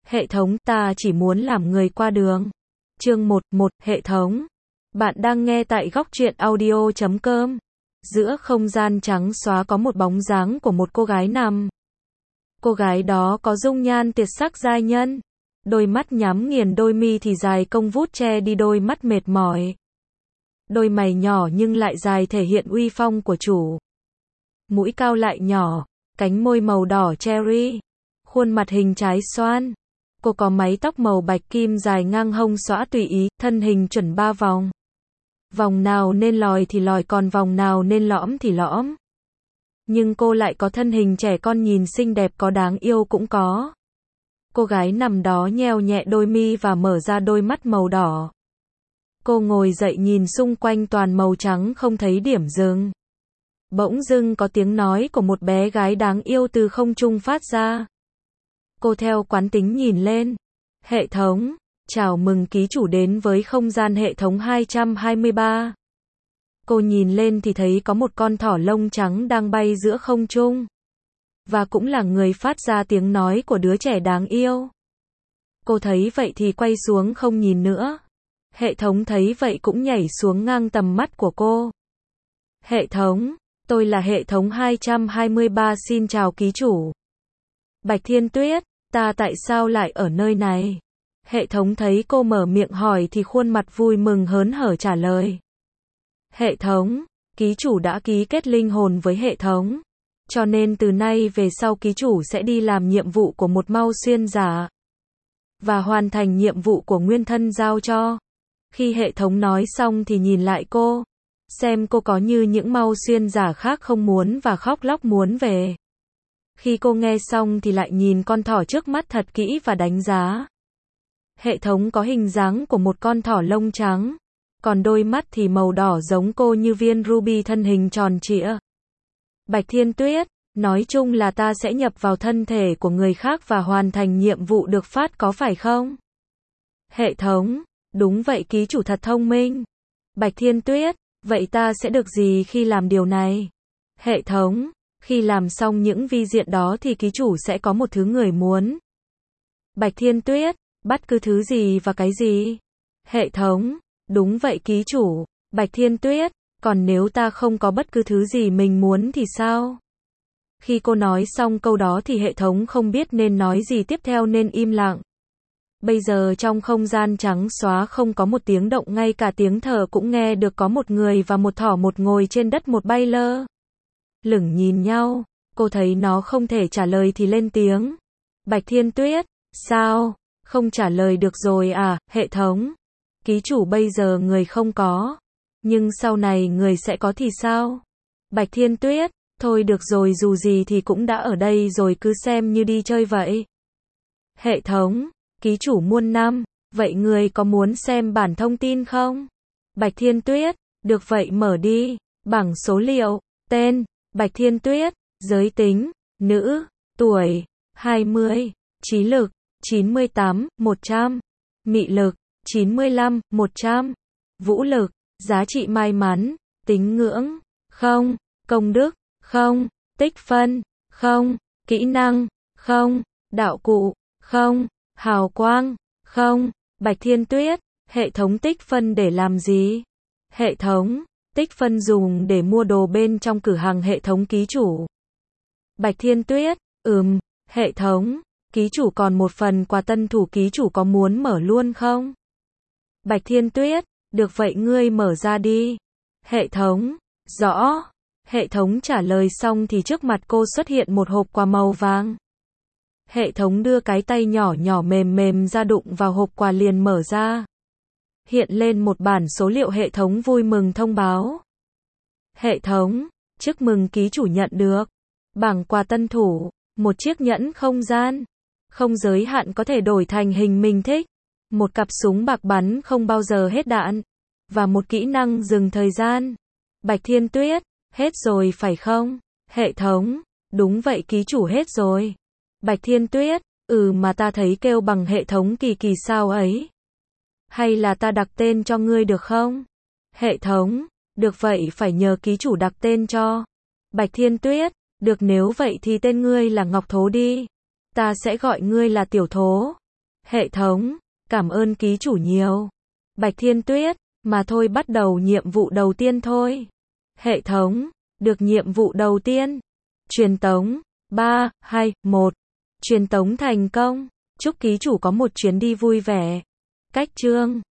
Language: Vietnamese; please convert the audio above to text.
Hệ thống, ta chỉ muốn làm người qua đường. Chương 1, hệ thống. Bạn đang nghe tại góc truyện audio.com. Giữa không gian trắng xóa có một bóng dáng của một cô gái nằm. Cô gái đó có dung nhan tuyệt sắc giai nhân. Đôi mắt nhắm nghiền, đôi mi thì dài cong vút che đi đôi mắt mệt mỏi. Đôi mày nhỏ nhưng lại dài thể hiện uy phong của chủ. Mũi cao lại nhỏ, cánh môi màu đỏ cherry. Khuôn mặt hình trái xoan. Cô có mái tóc màu bạch kim dài ngang hông xõa tùy ý, thân hình chuẩn 3 vòng. Vòng nào nên lòi thì lòi, còn vòng nào nên lõm thì lõm. Nhưng cô lại có thân hình trẻ con, nhìn xinh đẹp, có đáng yêu cũng có. Cô gái nằm đó nheo nhẹ đôi mi và mở ra đôi mắt màu đỏ. Cô ngồi dậy nhìn xung quanh toàn màu trắng không thấy điểm dừng. Bỗng dưng có tiếng nói của một bé gái đáng yêu từ không trung phát ra. Cô theo quán tính nhìn lên. Hệ thống, chào mừng ký chủ đến với không gian hệ thống 223. Cô nhìn lên thì thấy có một con thỏ lông trắng đang bay giữa không trung. Và cũng là người phát ra tiếng nói của đứa trẻ đáng yêu. Cô thấy vậy thì quay xuống không nhìn nữa. Hệ thống thấy vậy cũng nhảy xuống ngang tầm mắt của cô. Hệ thống, tôi là hệ thống 223, xin chào ký chủ. Bạch Thiên Tuyết, ta tại sao lại ở nơi này? Hệ thống thấy cô mở miệng hỏi thì khuôn mặt vui mừng hớn hở trả lời. Hệ thống, ký chủ đã ký kết linh hồn với hệ thống. Cho nên từ nay về sau ký chủ sẽ đi làm nhiệm vụ của một Mao Xuyên giả. Và hoàn thành nhiệm vụ của nguyên thân giao cho. Khi hệ thống nói xong thì nhìn lại cô. Xem cô có như những Mao Xuyên giả khác không muốn và khóc lóc muốn về. Khi cô nghe xong thì lại nhìn con thỏ trước mắt thật kỹ và đánh giá. Hệ thống có hình dáng của một con thỏ lông trắng. Còn đôi mắt thì màu đỏ giống cô như viên ruby, thân hình tròn trịa. Bạch Thiên Tuyết, nói chung là ta sẽ nhập vào thân thể của người khác và hoàn thành nhiệm vụ được phát, có phải không? Hệ thống, đúng vậy, ký chủ thật thông minh. Bạch Thiên Tuyết, vậy ta sẽ được gì khi làm điều này? Hệ thống, khi làm xong những vi diện đó thì ký chủ sẽ có một thứ người muốn. Bạch Thiên Tuyết, bất cứ thứ gì và cái gì? Hệ thống, đúng vậy ký chủ. Bạch Thiên Tuyết, còn nếu ta không có bất cứ thứ gì mình muốn thì sao? Khi cô nói xong câu đó thì hệ thống không biết nên nói gì tiếp theo nên im lặng. Bây giờ trong không gian trắng xóa không có một tiếng động, ngay cả tiếng thở cũng nghe được. Có một người và một thỏ, một ngồi trên đất, một bay lơ lửng nhìn nhau. Cô thấy nó không thể trả lời thì lên tiếng. Bạch Thiên Tuyết, sao? Không trả lời được rồi à? Hệ thống, ký chủ bây giờ người không có. Nhưng sau này người sẽ có thì sao? Bạch Thiên Tuyết, thôi được rồi, dù gì thì cũng đã ở đây rồi, cứ xem như đi chơi vậy. Hệ thống, ký chủ muôn năm, vậy người có muốn xem bản thông tin không? Bạch Thiên Tuyết, được vậy mở đi. Bảng số liệu, tên, Bạch Thiên Tuyết, giới tính, nữ, tuổi, 20, trí lực, 98, 100, mị lực, 95, 100, vũ lực, giá trị may mắn, tín ngưỡng, không, công đức, không, tích phân, không, kỹ năng, không, đạo cụ, không, hào quang, không. Bạch Thiên Tuyết, hệ thống tích phân để làm gì? Hệ thống, tích phân dùng để mua đồ bên trong cửa hàng hệ thống ký chủ. Bạch Thiên Tuyết, hệ thống, ký chủ còn một phần quà tân thủ, ký chủ có muốn mở luôn không? Bạch Thiên Tuyết, được vậy ngươi mở ra đi. Hệ thống, rõ. Hệ thống trả lời xong thì trước mặt cô xuất hiện một hộp quà màu vàng. Hệ thống đưa cái tay nhỏ nhỏ mềm mềm ra, đụng vào hộp quà liền mở ra. Hiện lên một bản số liệu. Hệ thống vui mừng thông báo. Hệ thống, chúc mừng ký chủ nhận được bảng quà tân thủ, một chiếc nhẫn không gian, không giới hạn, có thể đổi thành hình mình thích, một cặp súng bạc bắn không bao giờ hết đạn, và một kỹ năng dừng thời gian. Bạch Thiên Tuyết, hết rồi phải không? Hệ thống, đúng vậy ký chủ, hết rồi. Bạch Thiên Tuyết, mà ta thấy kêu bằng hệ thống kỳ kỳ sao ấy. Hay là ta đặt tên cho ngươi được không? Hệ thống, được vậy phải nhờ ký chủ đặt tên cho. Bạch Thiên Tuyết, được, nếu vậy thì tên ngươi là Ngọc Thố đi. Ta sẽ gọi ngươi là Tiểu Thố. Hệ thống, cảm ơn ký chủ nhiều. Bạch Thiên Tuyết, mà thôi bắt đầu nhiệm vụ đầu tiên thôi. Hệ thống, được nhiệm vụ đầu tiên. Truyền tống, 3, 2, 1. Truyền tống thành công. Chúc ký chủ có một chuyến đi vui vẻ. Cách chương